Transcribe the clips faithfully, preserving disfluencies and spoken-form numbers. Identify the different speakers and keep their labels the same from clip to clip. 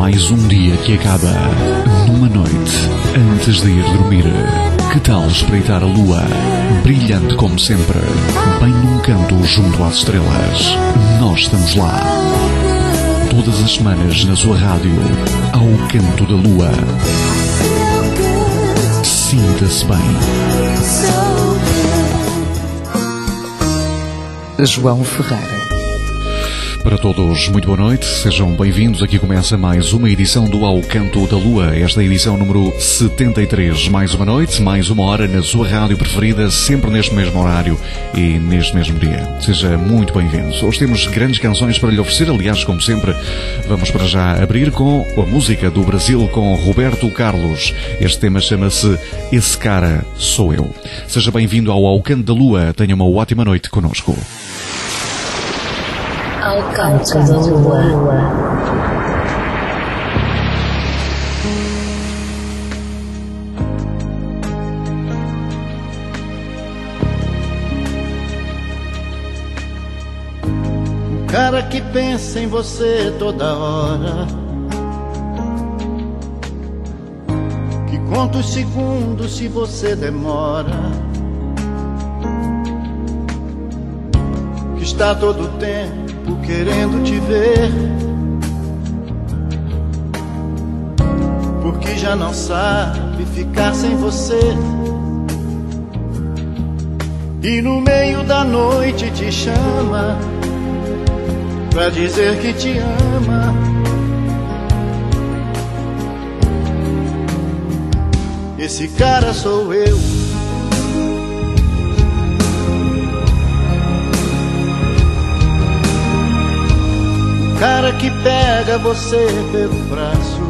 Speaker 1: mais um dia que acaba numa noite antes de ir dormir. Que tal espreitar a lua, brilhante como sempre, bem num canto junto às estrelas? Nós estamos lá. Todas as semanas na sua rádio, ao canto da lua. Sinta-se bem.
Speaker 2: João Ferreira.
Speaker 1: Para todos, muito boa noite, sejam bem-vindos. Aqui começa mais uma edição do Ao Canto da Lua. Esta é a edição número setenta e três. Mais uma noite, mais uma hora na sua rádio preferida, sempre neste mesmo horário e neste mesmo dia. Seja muito bem-vindos. Hoje temos grandes canções para lhe oferecer, aliás, como sempre, vamos para já abrir com a música do Brasil com Roberto Carlos. Este tema chama-se Esse Cara Sou Eu. Seja bem-vindo ao Ao Canto da Lua. Tenha uma ótima noite connosco.
Speaker 3: Ao canto da lua.
Speaker 4: O cara que pensa em você toda hora, que conta os segundos se você demora, que está todo o tempo querendo te ver, porque já não sabe ficar sem você. E no meio da noite te chama pra dizer que te ama. Esse cara sou eu. Cara que pega você pelo braço,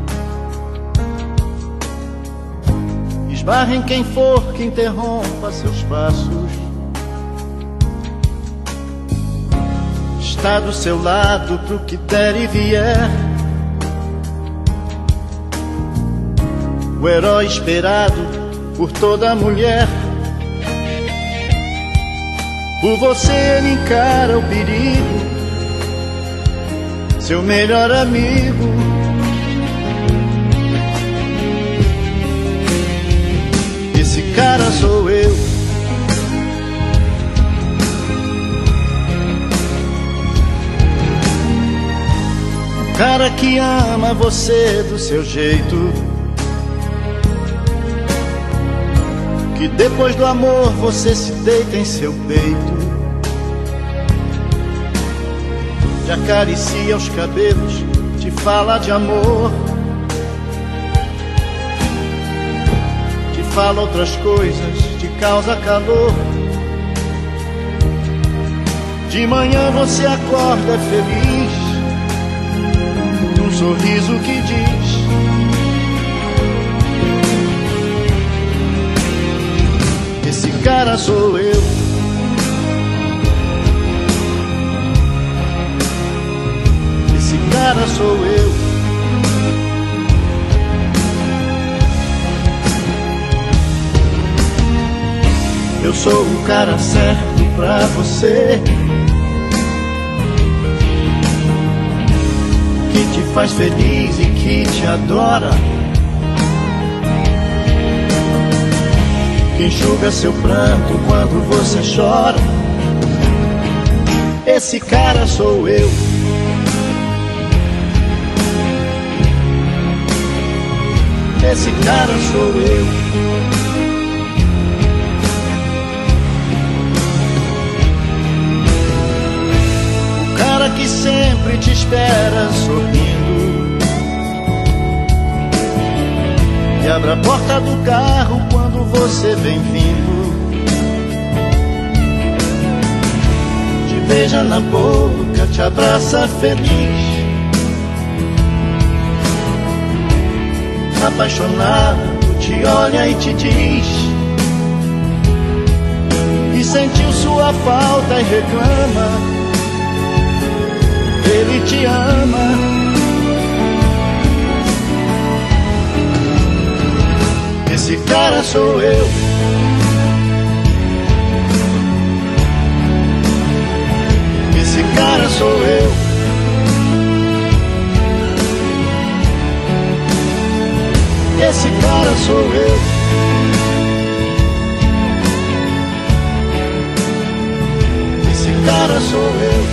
Speaker 4: esbarra em quem for que interrompa seus passos, está do seu lado pro que der e vier, o herói esperado por toda mulher. Por você ele encara o perigo, seu melhor amigo. Esse cara sou eu. O cara que ama você do seu jeito, que depois do amor você se deita em seu peito, te acaricia os cabelos, te fala de amor, te fala outras coisas, te causa calor. De manhã você acorda feliz, num sorriso que diz: esse cara sou eu. Esse cara sou eu. Eu sou o cara certo pra você, que te faz feliz e que te adora, que enxuga seu pranto quando você chora. Esse cara sou eu. Esse cara sou eu. O cara que sempre te espera sorrindo e abre a porta do carro quando você vem vindo, te beija na boca, te abraça feliz, apaixonado, te olha e te diz, e sentiu sua falta e reclama, ele te ama. Esse cara sou eu. Esse cara sou eu. sou eu. Esse cara sou eu.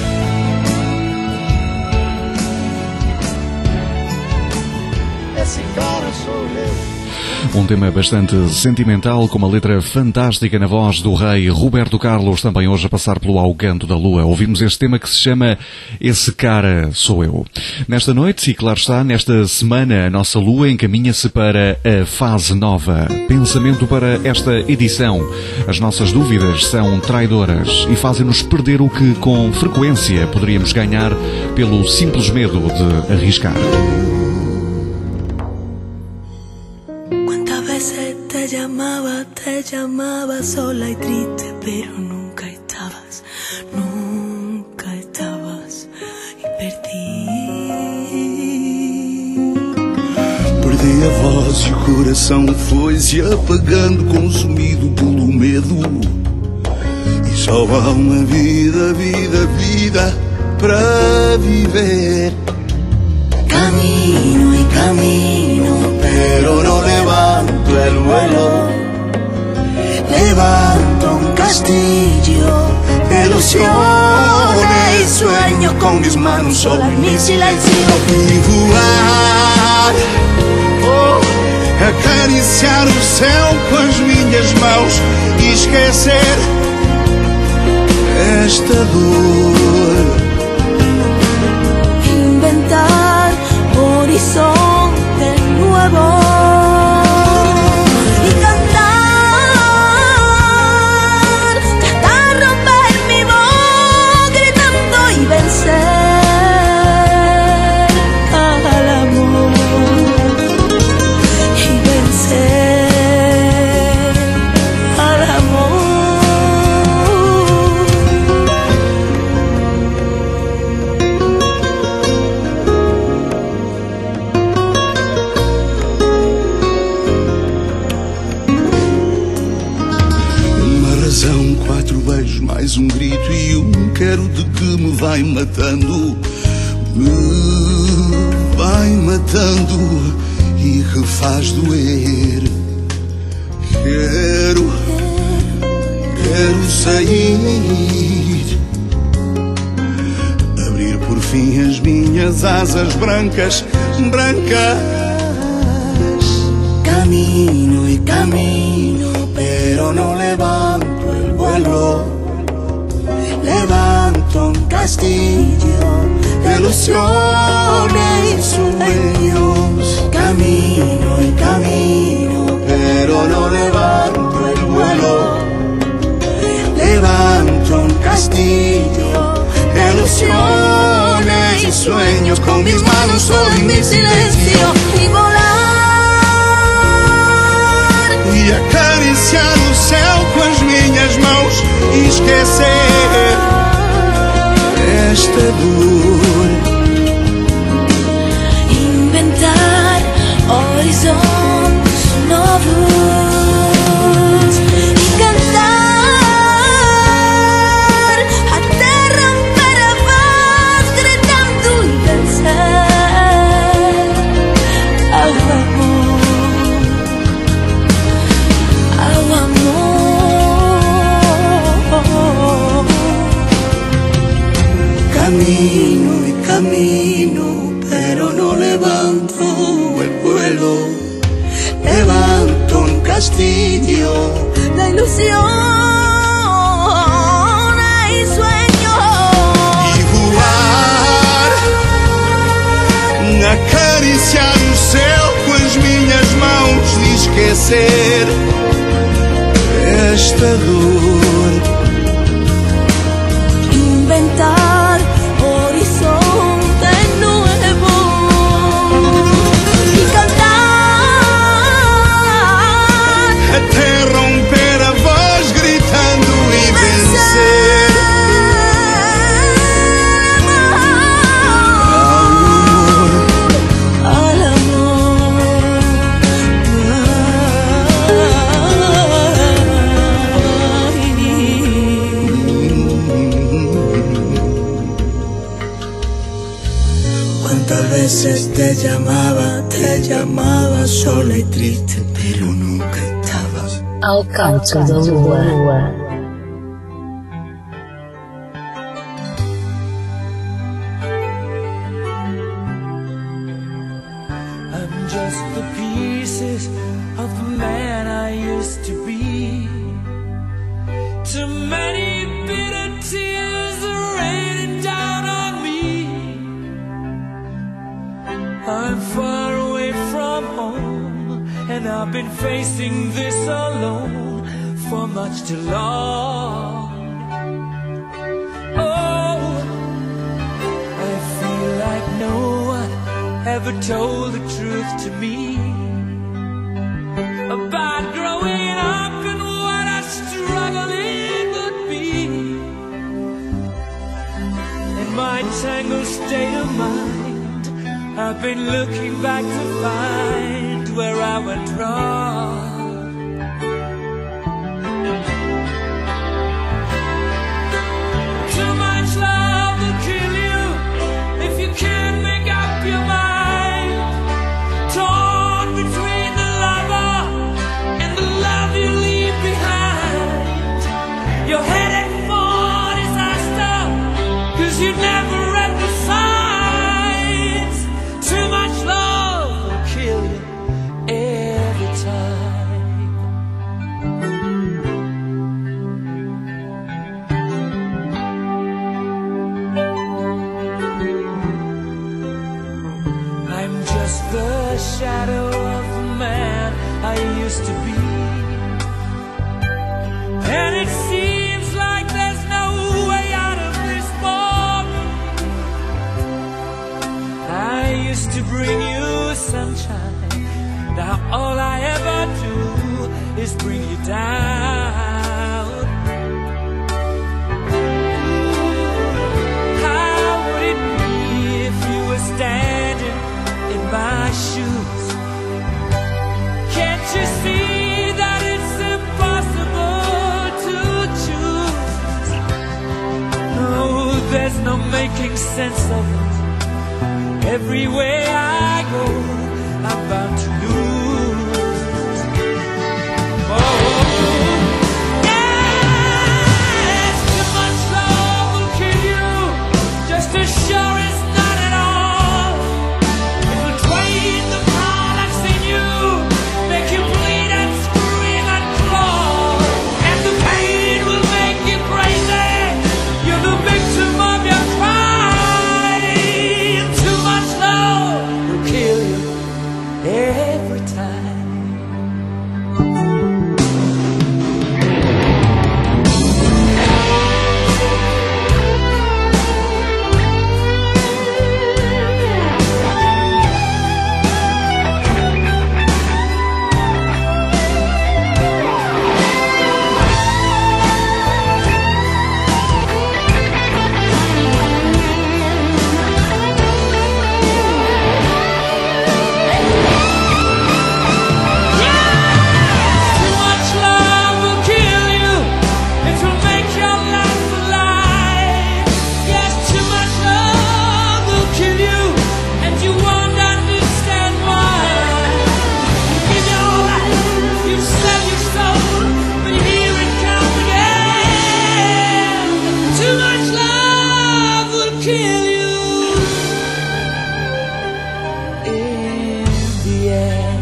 Speaker 4: Esse cara sou eu.
Speaker 1: Um tema bastante sentimental, com uma letra fantástica na voz do rei Roberto Carlos, também hoje a passar pelo Ao Canto da Lua. Ouvimos este tema que se chama Esse Cara Sou Eu. Nesta noite, e claro está, nesta semana, a nossa lua encaminha-se para a fase nova. Pensamento para esta edição. As nossas dúvidas são traidoras e fazem-nos perder o que com frequência poderíamos ganhar pelo simples medo de arriscar.
Speaker 5: Te llamaba, te llamaba sola y triste, pero nunca estabas, nunca estabas y perdí.
Speaker 6: Perdi a voz e o coração foi-se apagando, consumido pelo medo. E só há uma vida, vida, vida para viver.
Speaker 5: Camino y camino, pero no levanto el vuelo. Levanto un castillo de ilusiones y sueños con mis manos solas, mi silencio.
Speaker 6: E voar, oh, acariciar o céu com as minhas mãos e esquecer esta dor.
Speaker 5: Inventar horizonte nuevo y cantar, tratar de romper mi voz gritando y vencer al amor y vencer al amor.
Speaker 6: Quatro beijos, mais um grito e um quero de que me vai matando, me vai matando e que faz doer. Quero, quero sair, abrir por fim as minhas asas brancas, brancas.
Speaker 5: Camino y camino, pero no levanto el vuelo. Levanto un castillo de ilusiones y sueños. Camino y camino, pero no levanto el vuelo. Levanto un castillo de ilusiones y sueños con mis manos solo y mi silencio y volar.
Speaker 6: E acariciar o céu com as minhas mãos e esquecer esta dor.
Speaker 5: Inventar horizontes novos y cantar até romper a voz gritando y vencer al amor. Camino y camino, pero no levanto el vuelo. Levanto un castillo de ilusiones y sueños.
Speaker 6: E voar, acariciar o céu com as minhas mãos e esquecer esta dor.
Speaker 5: Inventar horizonte nuevo y cantar
Speaker 6: Até romper a voz gritando e vencer
Speaker 5: al amor. Cuántas veces te llamaba, te llamaba sola y triste,
Speaker 6: eu nunca estava
Speaker 3: ao canto da lua.
Speaker 7: I'm just the pieces of the man I used to be. Too many bitter tears are raining down on me. I'm far away from home, and I've been facing this alone for much too long. Oh, I feel like no one ever told the truth to me about growing up and what a struggle it would be. In my tangled state of mind, I've been looking back to find where I went wrong. Too much love will kill you if you can't make up your mind. Torn between the lover and the love you leave behind. You're headed for disaster, 'cause you never read the signs. Too much love will kill you every time. I'm just the shadow of the man I used to be, and it seems like there's no way out of this moment. I used to bring you sunshine, now all I ever do is bring you down. How would it be if you were standing in my shoes? Can't you see that it's impossible to choose? No, there's no making sense of it. Everywhere I go, I'm bound to lose. Oh, yes, too much love will kill you, just as sure as not at all. It will drain the power that's in you, make you bleed and scream and claw, and the pain will make you crazy. You're the victim of your crime. Too much love will kill you every time. Too much love will kill you, it will make your life alive. Yes, too much love will kill you, and you won't understand why. You give your life, you sell your soul, but here it comes again. Too much love will kill you in the end.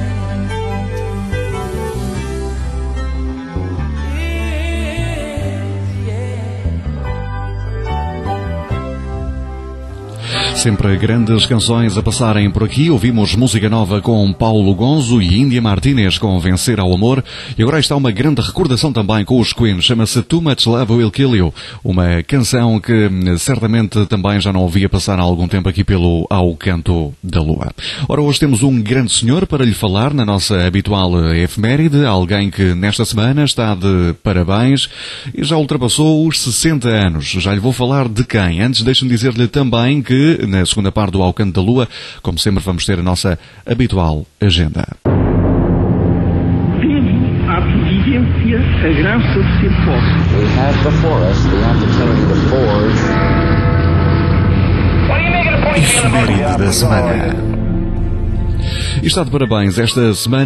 Speaker 1: Sempre grandes canções a passarem por aqui. Ouvimos música nova com Paulo Gonzo e Índia Martínez com Vencer ao Amor. E agora está uma grande recordação também com os Queen. Chama-se Too Much Love Will Kill You. Uma canção que certamente também já não ouvia passar há algum tempo aqui pelo Ao Canto da Lua. Ora, hoje temos um grande senhor para lhe falar na nossa habitual efeméride. Alguém que nesta semana está de parabéns e já ultrapassou os sessenta anos. Já lhe vou falar de quem. Antes, deixe-me dizer-lhe também que na segunda parte do Ao Canto da Lua, como sempre, vamos ter a nossa habitual agenda.
Speaker 8: Teve à providência a graça de ser pobre.
Speaker 9: We have before us the opportunity to forge.
Speaker 1: Efeméride da semana. E está de parabéns esta semana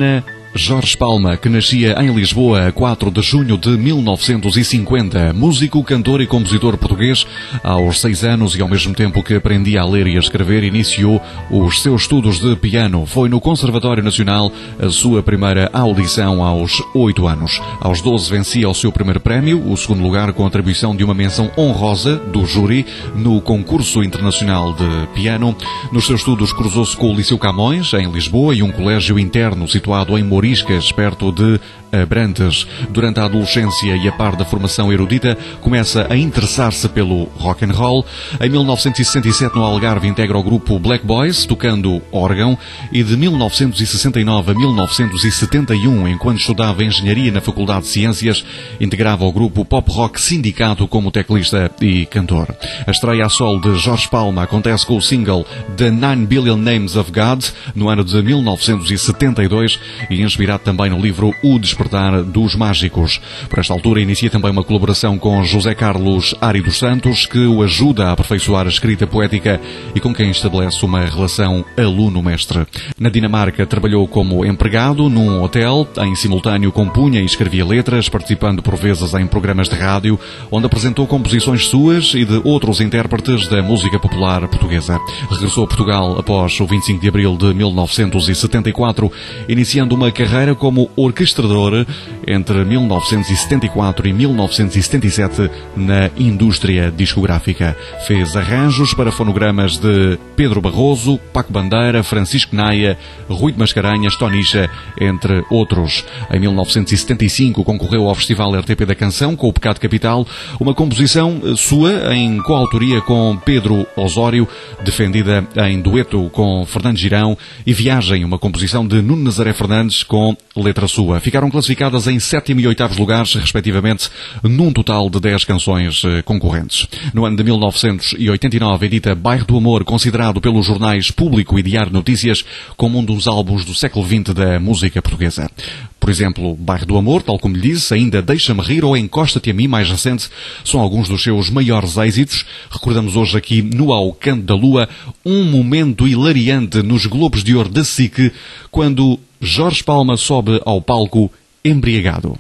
Speaker 1: Jorge Palma, que nascia em Lisboa a quatro de junho de mil novecentos e cinquenta, músico, cantor e compositor português, aos seis anos e ao mesmo tempo que aprendia a ler e a escrever, iniciou os seus estudos de piano. Foi no Conservatório Nacional a sua primeira audição aos oito anos. Aos doze vencia o seu primeiro prémio, o segundo lugar com a atribuição de uma menção honrosa do júri no concurso internacional de piano. Nos seus estudos cruzou-se com o Liceu Camões, em Lisboa, e um colégio interno situado em Moriscas, perto de Abrantes. Durante a adolescência e a par da formação erudita, começa a interessar-se pelo rock and roll. Em mil novecentos e sessenta e sete, no Algarve, integra o grupo Black Boys, tocando órgão, e de mil novecentos e sessenta e nove a mil novecentos e setenta e um, enquanto estudava Engenharia na Faculdade de Ciências, integrava o grupo Pop Rock Sindicato como teclista e cantor. A estreia a solo de Jorge Palma acontece com o single The Nine Billion Names of God, no ano de mil novecentos e setenta e dois, e inspirado também no livro O Despertar dos Mágicos. Por esta altura inicia também uma colaboração com José Carlos Ari dos Santos, que o ajuda a aperfeiçoar a escrita poética e com quem estabelece uma relação aluno-mestre. Na Dinamarca trabalhou como empregado num hotel, em simultâneo compunha e escrevia letras, participando por vezes em programas de rádio, onde apresentou composições suas e de outros intérpretes da música popular portuguesa. Regressou a Portugal após o vinte e cinco de abril de mil novecentos e setenta e quatro, iniciando uma carreira como orquestrador entre mil novecentos e setenta e quatro e mil novecentos e setenta e sete na indústria discográfica. Fez arranjos para fonogramas de Pedro Barroso, Paco Bandeira, Francisco Naia, Rui de Mascarenhas, Tonicha, entre outros. Em mil novecentos e setenta e cinco concorreu ao Festival R T P da Canção com o Pecado Capital, uma composição sua em coautoria com Pedro Osório, defendida em dueto com Fernando Girão, e Viagem, uma composição de Nuno Nazaré Fernandes com letra sua. Ficaram classificadas em sétimo e oitavo lugares, respectivamente, num total de dez canções concorrentes. No ano de mil novecentos e oitenta e nove, edita Bairro do Amor, considerado pelos jornais Público e Diário de Notícias como um dos álbuns do século vinte da música portuguesa. Por exemplo, Bairro do Amor, tal como lhe disse, ainda Deixa-me Rir ou Encosta-te a Mim, mais recente, são alguns dos seus maiores êxitos. Recordamos hoje aqui no Ao Canto da Lua um momento hilariante nos Globos de Ouro da S I C, quando Jorge Palma sobe ao palco embriagado.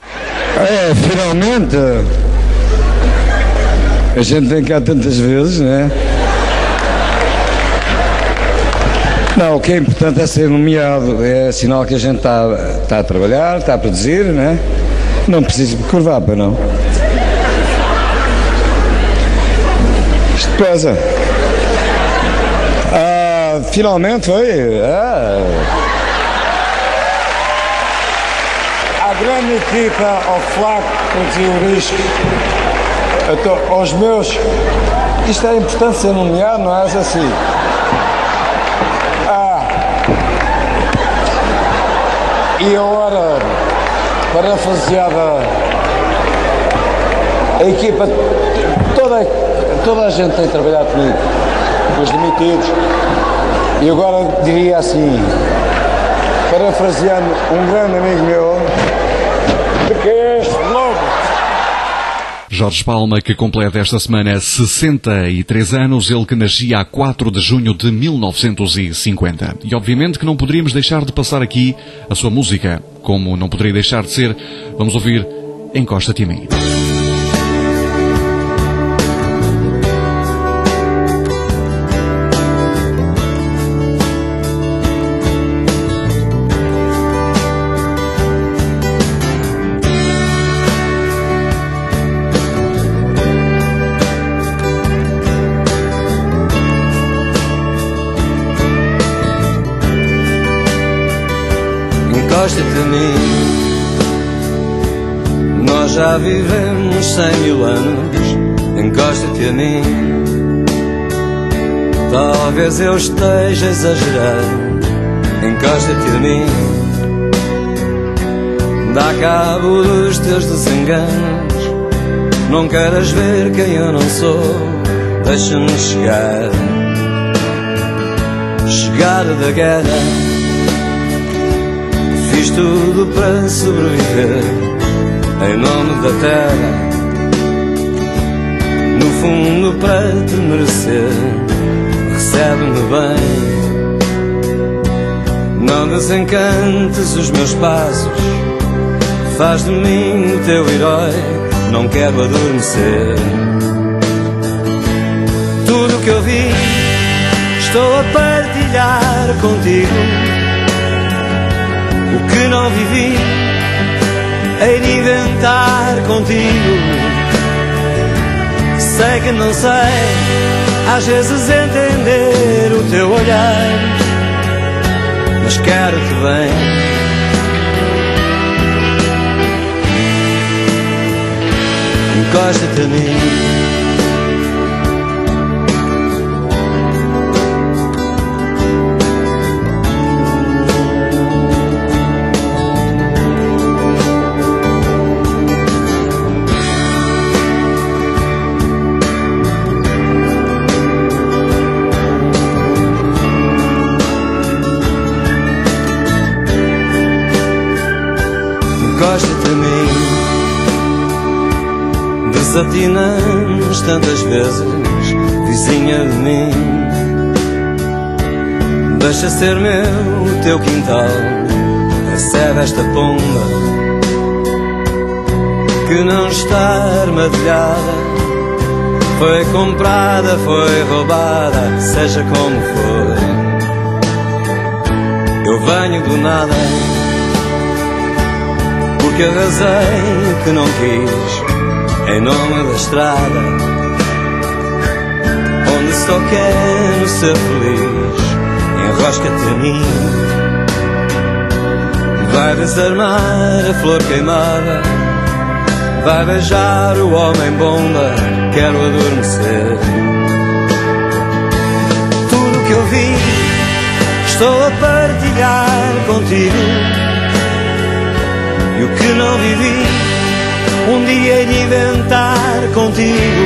Speaker 10: É, finalmente, a gente vem cá tantas vezes, não é? Não, o que é importante é ser nomeado, é sinal que a gente está, está a trabalhar, está a produzir, não é? Não precisa de curvar, para não. Isto pesa. Ah, finalmente foi. Ah. A grande equipa, ao Flaco, que produziu o disco, até aos meus. Isto é importante ser nomeado, não é assim? E agora, parafraseada, a equipa, toda, toda a gente tem trabalhado comigo, os demitidos, e agora diria assim, parafraseando um grande amigo meu, porque é este globo.
Speaker 1: Jorge Palma, que completa esta semana sessenta e três anos, ele que nascia a quatro de junho de mil novecentos e cinquenta. E obviamente que não poderíamos deixar de passar aqui a sua música, como não poderia deixar de ser, vamos ouvir Encosta-te a Mim.
Speaker 11: Encosta-te a mim. Nós já vivemos cem mil anos. Encosta-te a mim. Talvez eu esteja exagerando. Encosta-te a mim. Dá cabo dos teus desenganos. Não queras ver quem eu não sou. Deixa-me chegar. Chegar da guerra. Fiz tudo para sobreviver em nome da terra, no fundo para te merecer. Recebe-me bem, Não desencantes os meus passos, faz de mim o teu herói, não quero adormecer. Tudo que eu vi, estou a partilhar contigo. O que não vivi, hei de inventar contigo. Sei que não sei, às vezes entender o teu olhar, mas quero-te bem. Encosta-te a mim. Encosta-te a mim. Desatinamos tantas vezes, vizinha de mim. Deixa ser meu o teu quintal, recebe esta pomba que não está armadilhada. Foi comprada, foi roubada, seja como for. Eu venho do nada, porque arrasei o que não quis, em nome da estrada, onde só quero ser feliz. Enrosca-te a mim, vai desarmar a flor queimada, vai beijar o homem bomba, quero adormecer. Tudo que eu vi, estou a partilhar contigo. E o que não vivi, um dia hei de inventar contigo.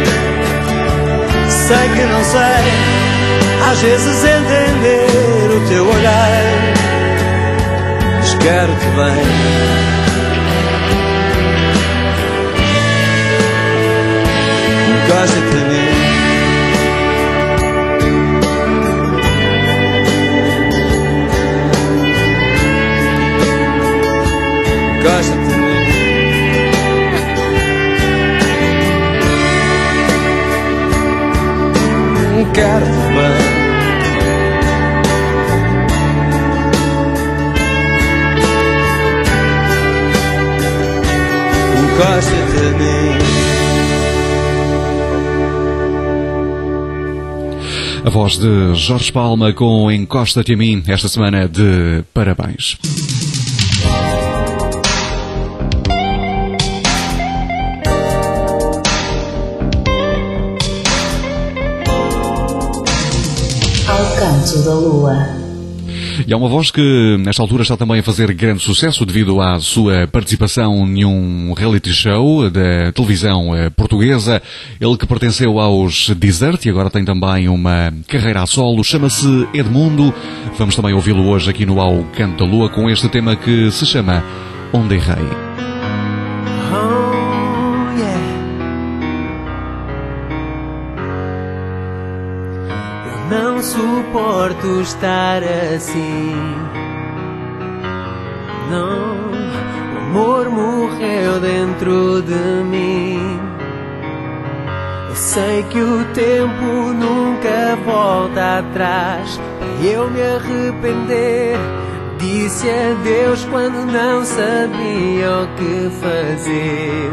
Speaker 11: Sei que não sei, às vezes entender o teu olhar, mas quero-te bem. Encosta-te a mim. Encosta-te a mim. Quero-te bem. Encosta-te a mim.
Speaker 1: A voz de Jorge Palma com Encosta-te a mim, esta semana de parabéns.
Speaker 3: Ao canto da lua.
Speaker 1: E há uma voz que, nesta altura, está também a fazer grande sucesso devido à sua participação em um reality show da televisão portuguesa. Ele que pertenceu aos Desert e agora tem também uma carreira a solo. Chama-se Edmundo. Vamos também ouvi-lo hoje aqui no Ao Canto da Lua com este tema que se chama Onde Errei.
Speaker 12: Não suporto estar assim. Não, o amor morreu dentro de mim. Eu sei que o tempo nunca volta atrás. Para eu me arrepender, disse adeus quando não sabia o que fazer.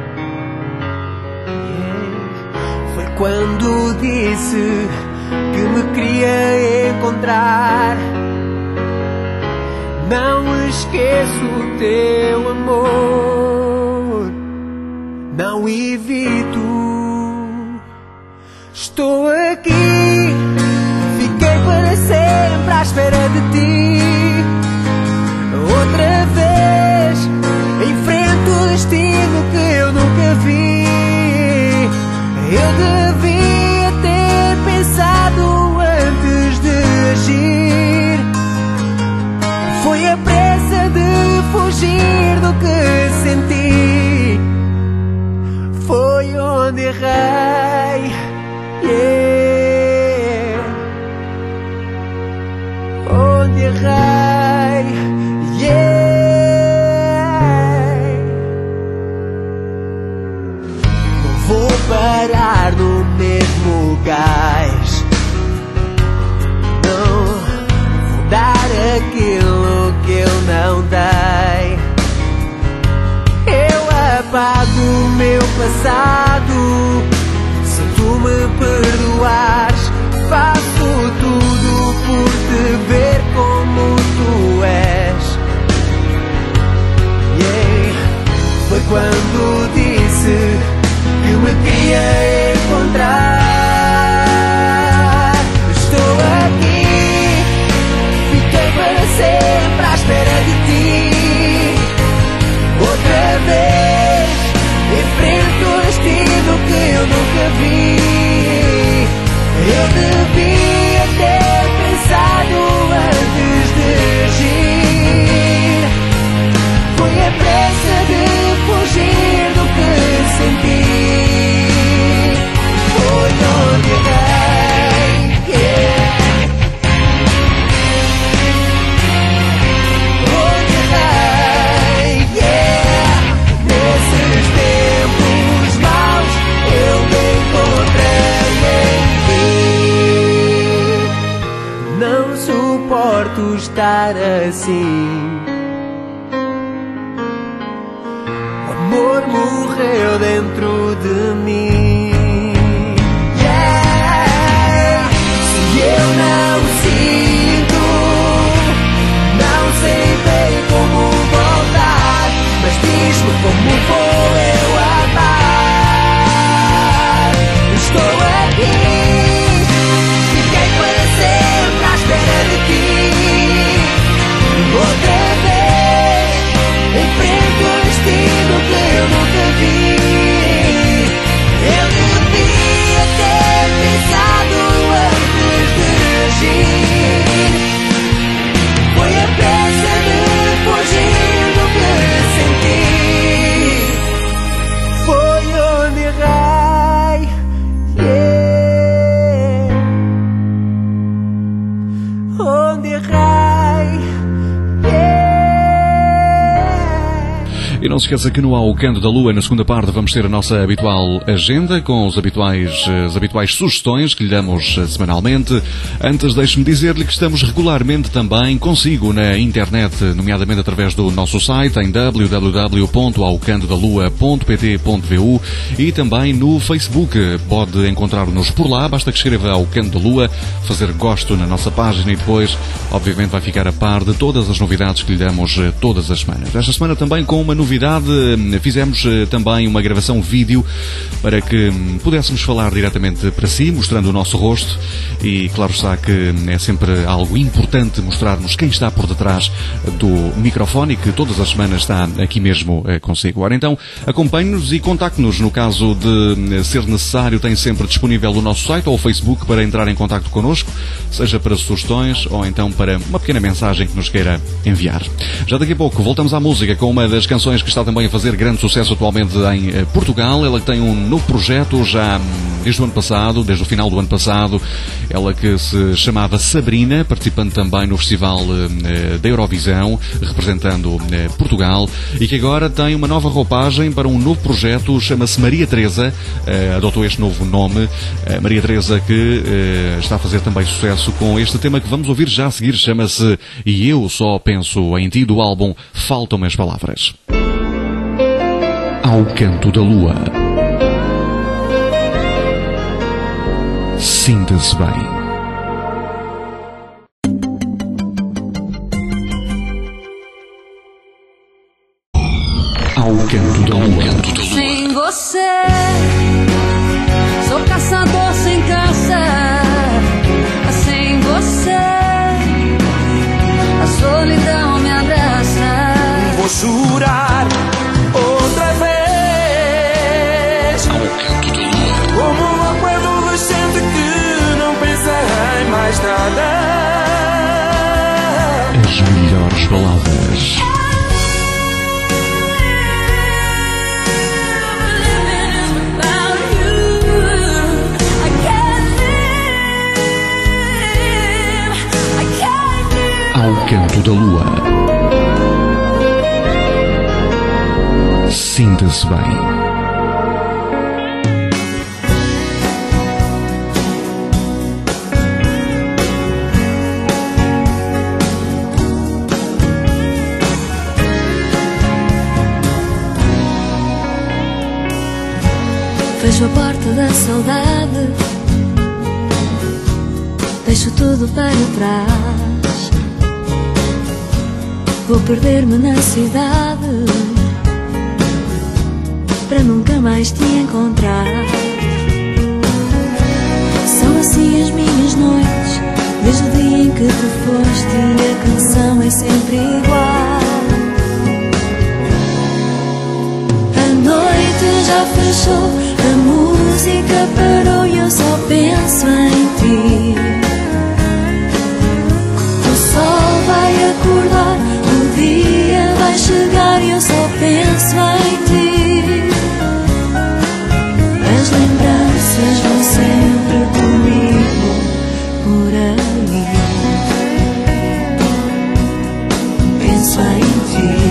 Speaker 12: Yeah. Foi quando disse que me queria encontrar. Não esqueço o teu amor, não evito. Estou aqui, fiquei para sempre à espera de ti. Outra vez, enfrento o destino que eu nunca vi. Eu devia ter pensado antes de agir. Foi a pressa de fugir do que senti. Foi onde errei. Yeah. Onde errei. parar no mesmo cais. Não vou dar aquilo que eu não dei. Eu apago o meu passado. Se tu me perdoares, faço tudo por te ver como tu és. Yeah. Foi quando disse que me queria encontrar. Estou aqui, fiquei para sempre à espera de ti. Outra vez, enfrento o destino que eu nunca vi. Eu devia ter pensado antes de agir. Foi a pressa de fugir do que senti. Foi onde errei, yeah. Onde errei, yeah. Nesses tempos maus eu me encontrei em ti. Não suporto estar assim. O amor morreu dentro de mim. Yeah. Se eu não sinto, não sei bem como voltar, mas diz-me como vou eu amar. Estou aqui, fiquei para sempre à espera de ti. Outra vez, enfrento o destino que eu nunca vi. Eu devia ter pensado antes de agir. Foi a pressa de fugir do que senti. Foi onde errei, yeah. Onde errei, yeah.
Speaker 1: E não se esqueça que no Ao Canto da Lua, na segunda parte, vamos ter a nossa habitual agenda com os habituais, as habituais sugestões que lhe damos semanalmente. Antes, deixe-me dizer-lhe que estamos regularmente também consigo na internet, nomeadamente através do nosso site em w w w ponto ao canto da lua ponto p t ponto v u e também no Facebook. Pode encontrar-nos por lá, basta que escreva Ao Canto da Lua, fazer gosto na nossa página e depois, obviamente, vai ficar a par de todas as novidades que lhe damos todas as semanas. Esta semana também com uma novidade, fizemos também uma gravação vídeo para que pudéssemos falar diretamente para si, mostrando o nosso rosto e claro está que é sempre algo importante mostrarmos quem está por detrás do microfone e que todas as semanas está aqui mesmo consigo. Ora então, acompanhe-nos e contacte-nos no caso de ser necessário, tem sempre disponível o nosso site ou o Facebook para entrar em contacto connosco, seja para sugestões ou então para uma pequena mensagem que nos queira enviar. Já daqui a pouco voltamos à música com uma das canções que está também a fazer grande sucesso atualmente em Portugal. Ela que tem um novo projeto já desde o ano passado, desde o final do ano passado. Ela que se chamava Sabrina, participando também no Festival eh, da Eurovisão, representando eh, Portugal, e que agora tem uma nova roupagem para um novo projeto, chama-se Maria Teresa, eh, adotou este novo nome, eh, Maria Teresa, que eh, está a fazer também sucesso com este tema que vamos ouvir já a seguir, chama-se E Eu Só Penso em Ti, do álbum Faltam-me as Palavras. Ao Canto da Lua. Sinta-se bem. Ao Canto da Lua.
Speaker 13: Sem você, sou caçador sem caça. Sem você, a solidão me abraça.
Speaker 5: Vou jurar outra vez, como uma boa adolescente que não pensa em mais nada.
Speaker 1: As melhores baladas. Ao Canto da Lua. Sinta-se bem.
Speaker 13: Fecho a porta da saudade, deixo tudo para trás. Vou perder-me na cidade para nunca mais te encontrar. São assim as minhas noites, desde o dia em que te foste, e a canção é sempre igual. A noite já fechou, a música parou e eu só penso em ti. O sol vai acordar, o dia vai chegar e eu só penso em ti. As lembranças vão sempre comigo por aí. Penso em ti.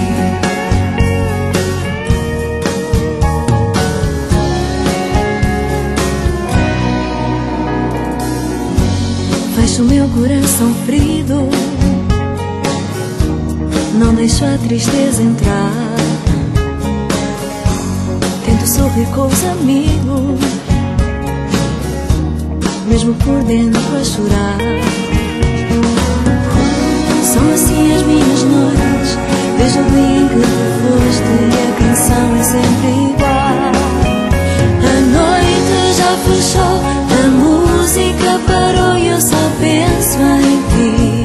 Speaker 13: Fecho o meu coração ferido, não deixo a tristeza entrar. Tento sorrir com os amigos, mesmo por dentro a chorar. São assim as minhas noites, desde o dia em que te foste, e a canção é sempre igual. A noite já fechou, a música parou e eu só penso em ti.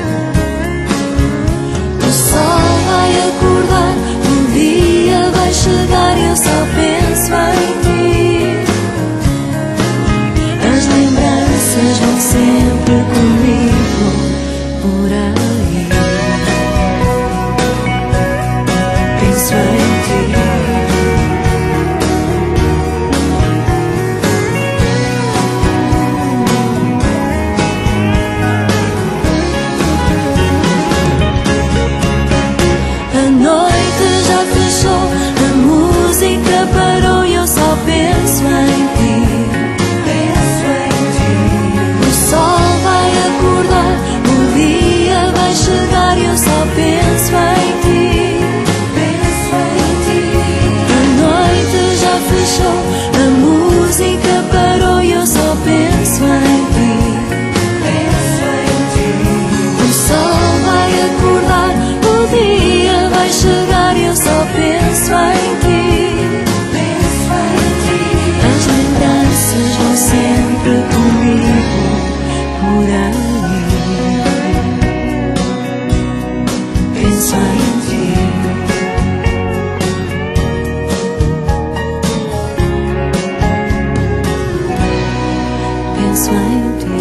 Speaker 13: O sol vai acordar, o dia vai chegar e eu só penso em ti. As lembranças vão sempre comigo por aí. Penso em ti. A noite já fechou, a música parou e eu só penso em ti. Penso em ti. O sol vai acordar, o dia vai chegar e eu só penso em ti. Penso em ti. A noite já fechou, a música parou e eu só penso em ti. Penso em ti. O sol vai acordar, o dia vai chegar e eu só penso em ti. Penso em ti. As lembranças vão sempre comigo por aí. Penso em ti. Penso em ti.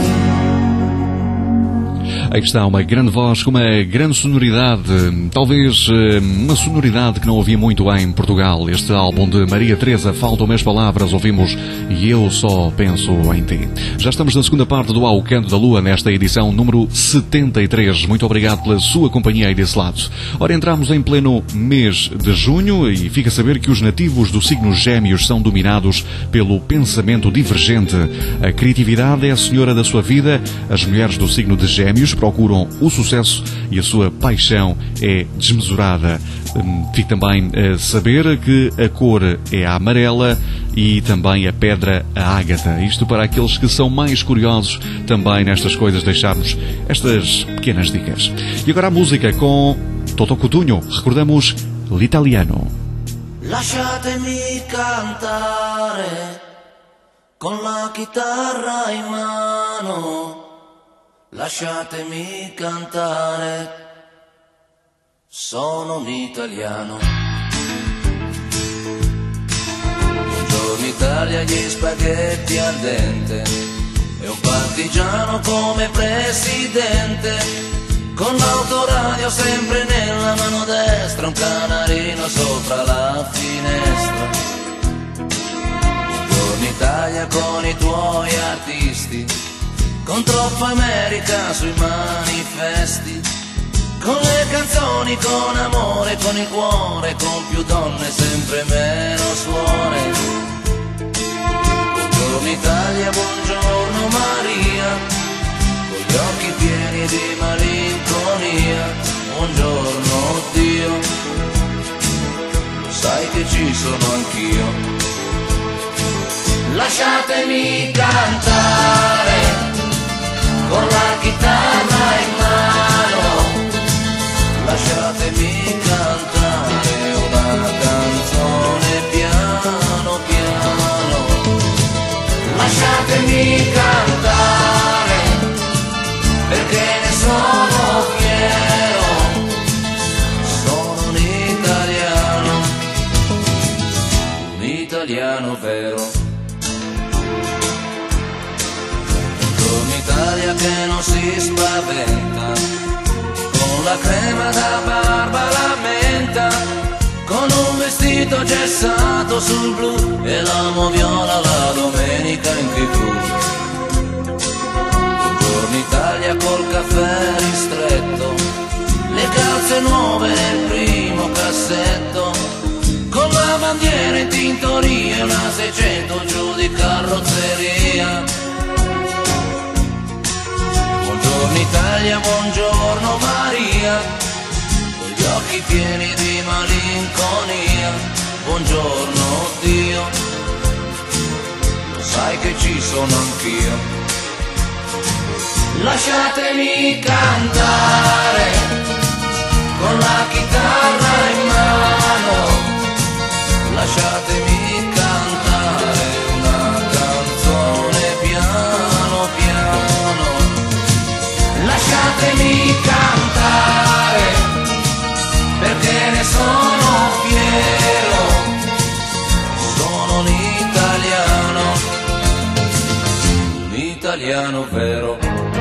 Speaker 1: Aí está uma grande voz com uma grande sonoridade, talvez uma sonoridade que não havia muito em Portugal. Este álbum de Maria Teresa, Faltam-me as Palavras, ouvimos E Eu Só Penso em Ti. Já estamos na segunda parte do Ao Canto da Lua, nesta edição número setenta e três. Muito obrigado pela sua companhia aí desse lado. Ora, entramos em pleno mês de junho e fica a saber que os nativos do signo Gêmeos são dominados pelo pensamento divergente. A criatividade é a senhora da sua vida. As mulheres do signo de Gêmeos procuram o sucesso e a sua paixão é desmesurada. Fique também a saber que a cor é a amarela e também a pedra a ágata. Isto para aqueles que são mais curiosos também nestas coisas, deixarmos estas pequenas dicas. E agora a música com Toto Cutugno. Recordamos l'italiano.
Speaker 14: Lasciatemi cantare con la chitarra in mano. Lasciatemi cantare, sono un italiano. Buongiorno Italia, gli spaghetti al dente e un partigiano come presidente, con l'autoradio sempre nella mano destra, un canarino sopra la finestra. Buongiorno Italia con i tuoi artisti, con troppa America sui manifesti, con le canzoni, con amore, con il cuore, con più donne, sempre meno suore. Buongiorno Italia, buongiorno Maria, con gli occhi pieni di malinconia. Buongiorno Dio, lo sai che ci sono anch'io. lasciatemi cantare con la chitarra in mano, lasciatemi cantare una canzone piano piano, lasciatemi cantare perché ne sono fiero, sono un italiano, un italiano vero. Un'Italia che non si spaventa, con la crema da barba la menta, con un vestito gessato sul blu e la moviola la domenica in tivù. Buongiorno Italia col caffè ristretto, le calze nuove nel primo cassetto, con la bandiera in tintoria e una seicento giù di carrozzeria. Buongiorno Italia, buongiorno Maria, con gli occhi pieni di malinconia. Buongiorno Dio, lo sai che ci sono anch'io. Lasciatemi cantare con la chitarra in mano, lasciatemi cantare una canzone piano piano, lasciatemi cantare perché ne sono fiero, sono un italiano, un italiano vero.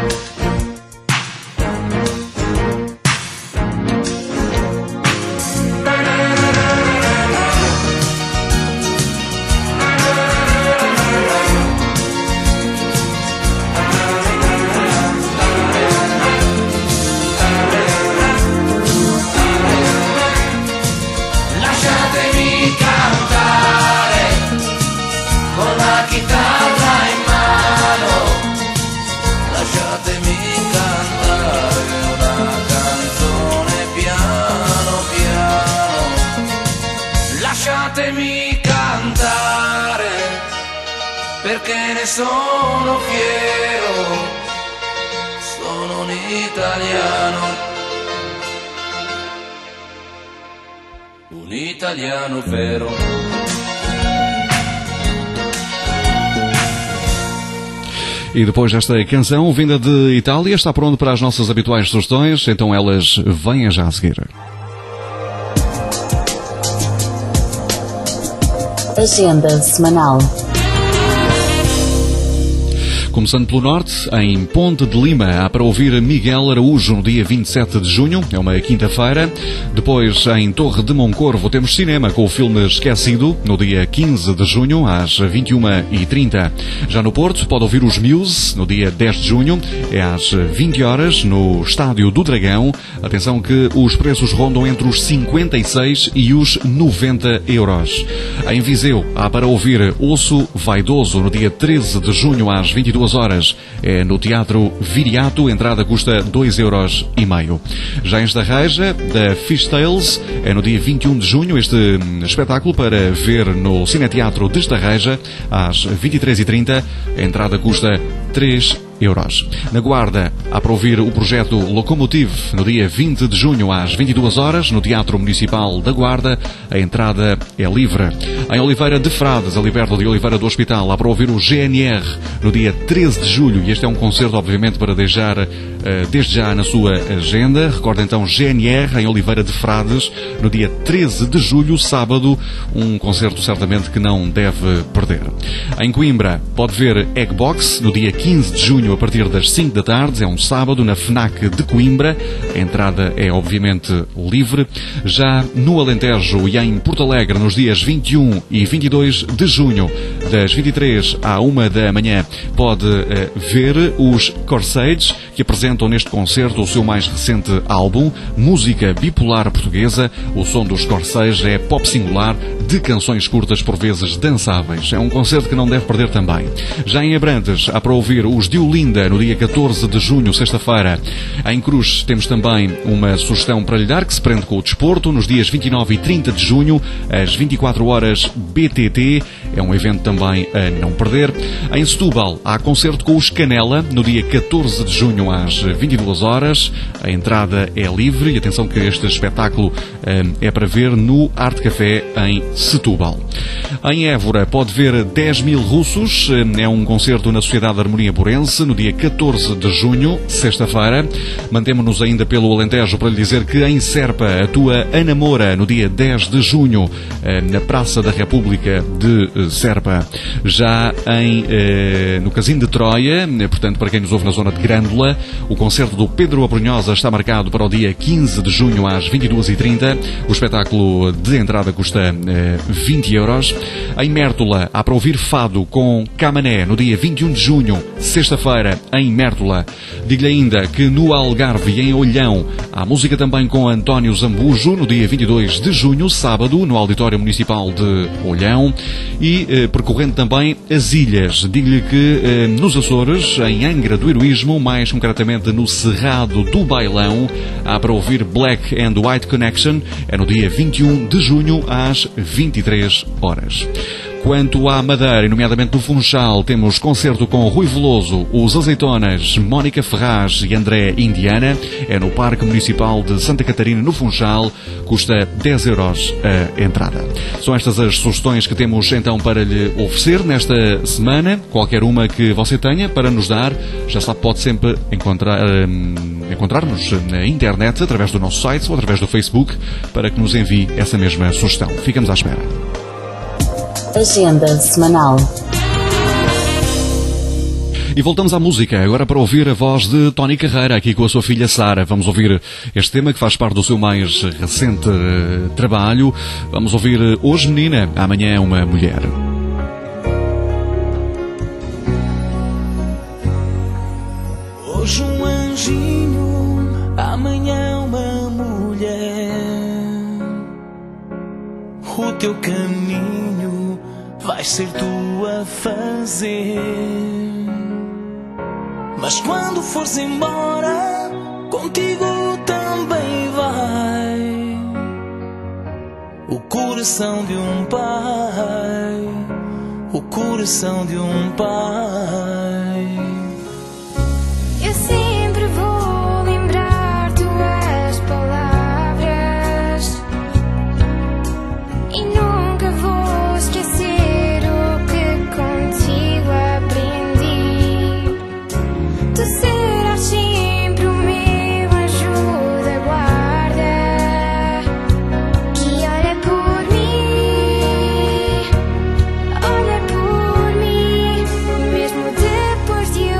Speaker 14: Lasciatemi cantare perché ne sono fiero, sono un italiano, un italiano vero.
Speaker 1: E depois desta canção, vinda de Itália, está pronto para as nossas habituais sugestões, então elas vêm já a seguir.
Speaker 3: Agenda semanal.
Speaker 1: Começando pelo norte, em Ponte de Lima, há para ouvir Miguel Araújo no dia vinte e sete de junho, é uma quinta-feira. Depois, em Torre de Moncorvo, temos cinema com o filme Esquecido, no dia quinze de junho, às vinte e uma e trinta. Já no Porto, pode ouvir os Muse, no dia dez de junho, é às vinte horas, no Estádio do Dragão. Atenção que os preços rondam entre os cinquenta e seis e os noventa euros. Em Viseu, há para ouvir Osso Vaidoso, no dia treze de junho, às vinte e duas horas, é no Teatro Viriato, entrada custa dois euros e meio. Já em Estarreja, da Fish Tales, é no dia vinte e um de junho, este espetáculo para ver no Cineteatro de Estarreja, às vinte e três e trinta, a entrada custa três euros. Na Guarda, há para ouvir o projeto Locomotive, no dia vinte de junho, às vinte e duas horas, no Teatro Municipal da Guarda, a entrada é livre. Em Oliveira de Frades, a Liberta de Oliveira do Hospital, há para ouvir o G N R, no dia treze de julho, e este é um concerto, obviamente, para deixar uh, desde já na sua agenda. Recorda então G N R, em Oliveira de Frades, no dia treze de julho, sábado, um concerto certamente que não deve perder. Em Coimbra, pode ver Eggbox, no dia quinze de junho, a partir das cinco da tarde, é um sábado, na FNAC de Coimbra. A entrada é, obviamente, livre. Já no Alentejo e em Porto Alegre, nos dias vinte e um e vinte e dois de junho, das vinte e três à uma da manhã, pode uh, ver os Corsage, que apresentam neste concerto o seu mais recente álbum, Música Bipolar Portuguesa. O som dos Corsage é pop singular, de canções curtas, por vezes dançáveis. É um concerto que não deve perder também. Já em Abrantes, há para ouvir os Diolino Olinda, no dia catorze de junho, sexta-feira. Em Cruz temos também uma sugestão para lhe dar, que se prende com o desporto, nos dias vinte e nove e trinta de junho, às vinte e quatro horas B T T. É um evento também a não perder. Em Setúbal, há concerto com os Canela, no dia catorze de junho, às vinte e duas horas. A entrada é livre e atenção que este espetáculo um, é para ver no Arte Café em Setúbal. Em Évora pode ver dez mil russos, é um concerto na Sociedade de Harmonia Borense, no dia catorze de junho, sexta-feira. Mantemos-nos ainda pelo Alentejo para lhe dizer que em Serpa atua Ana Moura, no dia dez de junho, na Praça da República de Serpa. Já em, eh, no Casino de Troia, portanto para quem nos ouve na zona de Grândola, o concerto do Pedro Abrunhosa está marcado para o dia quinze de junho às vinte e duas e trinta. O espetáculo de entrada custa eh, vinte euros. Em Mértola há para ouvir fado com Camané no dia vinte e um de junho, sexta-feira, em Mértola. Digo-lhe ainda que no Algarve e em Olhão há música também com António Zambujo no dia vinte e dois de junho, sábado, no Auditório Municipal de Olhão. E eh, percorrendo também as ilhas. Digo-lhe que eh, nos Açores, em Angra do Heroísmo, mais concretamente no Cerrado do Bailão, há para ouvir Black and White Connection. É no dia vinte e um de junho às vinte e três horas. Quanto à Madeira, nomeadamente no Funchal, temos concerto com Rui Veloso, os Azeitonas, Mónica Ferraz e André Indiana. É no Parque Municipal de Santa Catarina, no Funchal. Custa dez euros a entrada. São estas as sugestões que temos então para lhe oferecer nesta semana. Qualquer uma que você tenha para nos dar, já sabe, pode sempre encontrar, um, encontrar-nos na internet, através do nosso site ou através do Facebook, para que nos envie essa mesma sugestão. Ficamos à espera.
Speaker 3: Agenda semanal.
Speaker 1: E voltamos à música, agora para ouvir a voz de Tony Carreira, aqui com a sua filha Sara. Vamos ouvir este tema que faz parte do seu mais recente uh, trabalho. Vamos ouvir Hoje Menina, Amanhã Uma Mulher.
Speaker 15: Hoje um anjinho, amanhã uma mulher. O teu caminho vai ser tu a fazer. Mas quando fores embora, contigo também vai o coração de um pai, o coração de um pai.
Speaker 13: Eu sempre vou lembrar tuas palavras e nunca vou esquecer o que contigo aprendi. Tu serás sempre o meu anjo da guarda, que olha por mim, olha por mim, mesmo depois de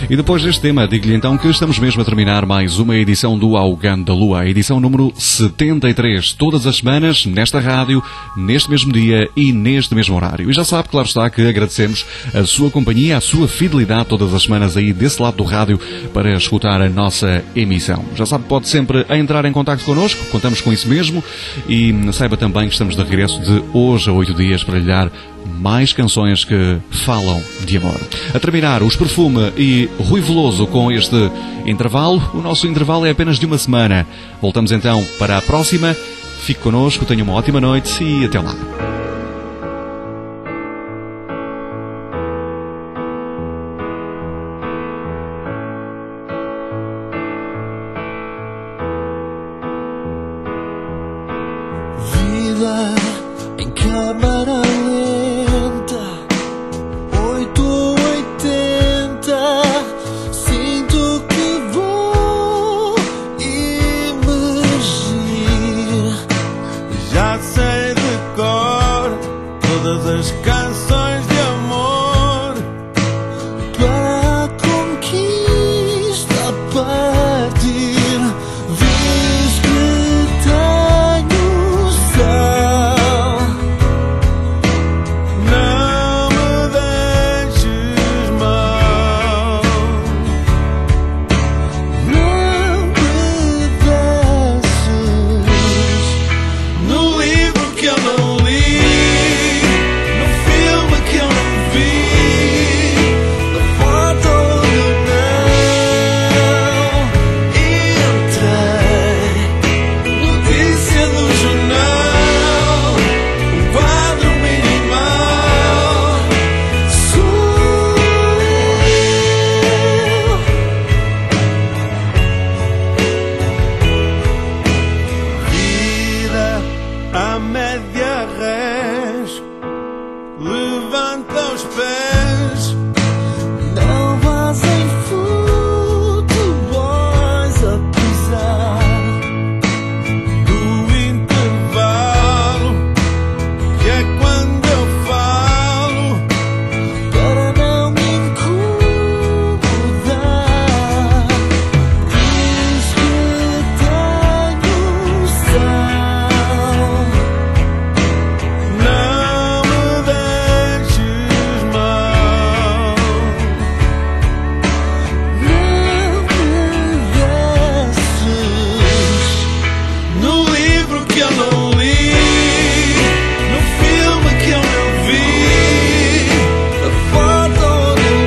Speaker 1: E depois deste tema, digo-lhe então que estamos mesmo a terminar mais uma edição do Ao Canto da Lua, a edição número setenta e três, todas as semanas, nesta rádio, neste mesmo dia e neste mesmo horário. E já sabe, claro está, que agradecemos a sua companhia, a sua fidelidade todas as semanas aí desse lado do rádio para escutar a nossa emissão. Já sabe, pode sempre entrar em contacto connosco, contamos com isso mesmo, e saiba também que estamos de regresso de hoje a oito dias para lhe dar mais canções que falam de amor. A terminar, os Perfume e Rui Veloso com este intervalo. O nosso intervalo é apenas de uma semana. Voltamos então para a próxima. Fique connosco, tenha uma ótima noite e até lá.
Speaker 5: Vida em câmara lenta, oito ou oitenta. Sinto que vou emergir. Já sei de cor todas as canções de amor para a conquista a partir. Diz que tenho céu, não me deixes mal, não pedaços no livro que eu não li, no filme que eu não vi, na foto onde eu não entrei, notícia do jornal, um quadro minimal. Sou eu. Vida a média res, levanta os pés. Não vás em futebols a pisar do intervalo, que é quando eu falo para não me incomodar. Diz que tenho sal, não me deixes mal, não pedaços no livro que eu não li, no filme que eu não vi, na foto onde eu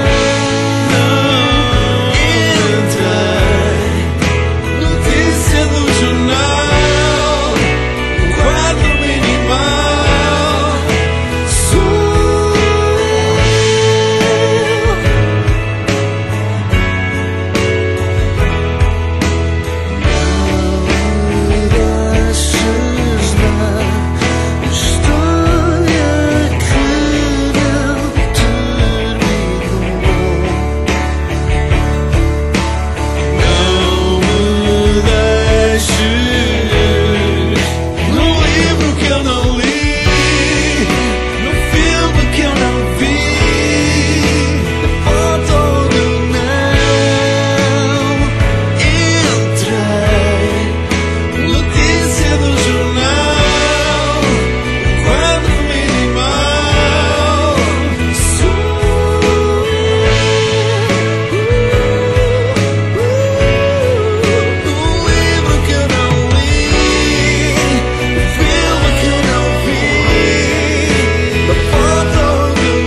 Speaker 5: não entrei, notícia do jornal, um quadro minimal. Sou deixes na história que não terminou. Não me deixes no livro que eu não li, no filme que eu não vi, na foto onde eu não entrei, notícia do jornal, um quadro minimal. Sou eu. Um livro que eu não li, um filme que eu não vi, na foto onde eu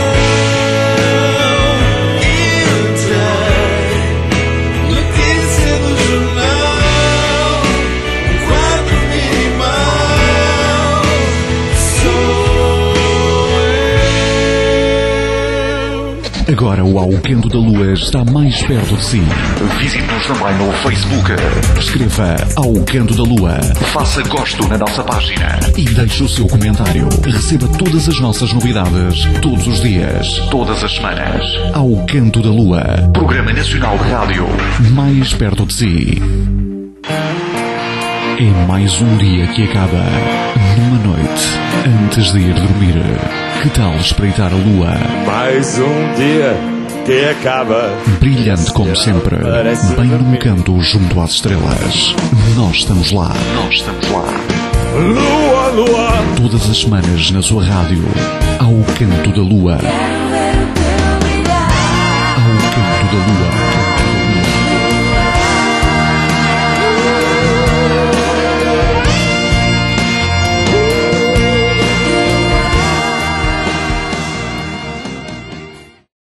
Speaker 5: não entrei, notícia do jornal, um quadro minimal. Sou eu.
Speaker 1: Agora o Ao Canto da Lua está mais perto de si. Visite-nos também no Facebook. Escreva Ao Canto da Lua. Faça gosto na nossa página. E deixe o seu comentário. Receba todas as nossas novidades, todos os dias, todas as semanas. Ao Canto da Lua. Programa Nacional de Rádio. Mais perto de si. É mais um dia que acaba numa noite antes de ir dormir. Que tal espreitar a lua?
Speaker 10: Mais um dia
Speaker 16: que acaba.
Speaker 1: Brilhante como sempre, bem num canto junto às estrelas. Nós estamos lá. Nós estamos lá.
Speaker 16: Lua, lua.
Speaker 1: Todas as semanas na sua rádio, ao canto da lua.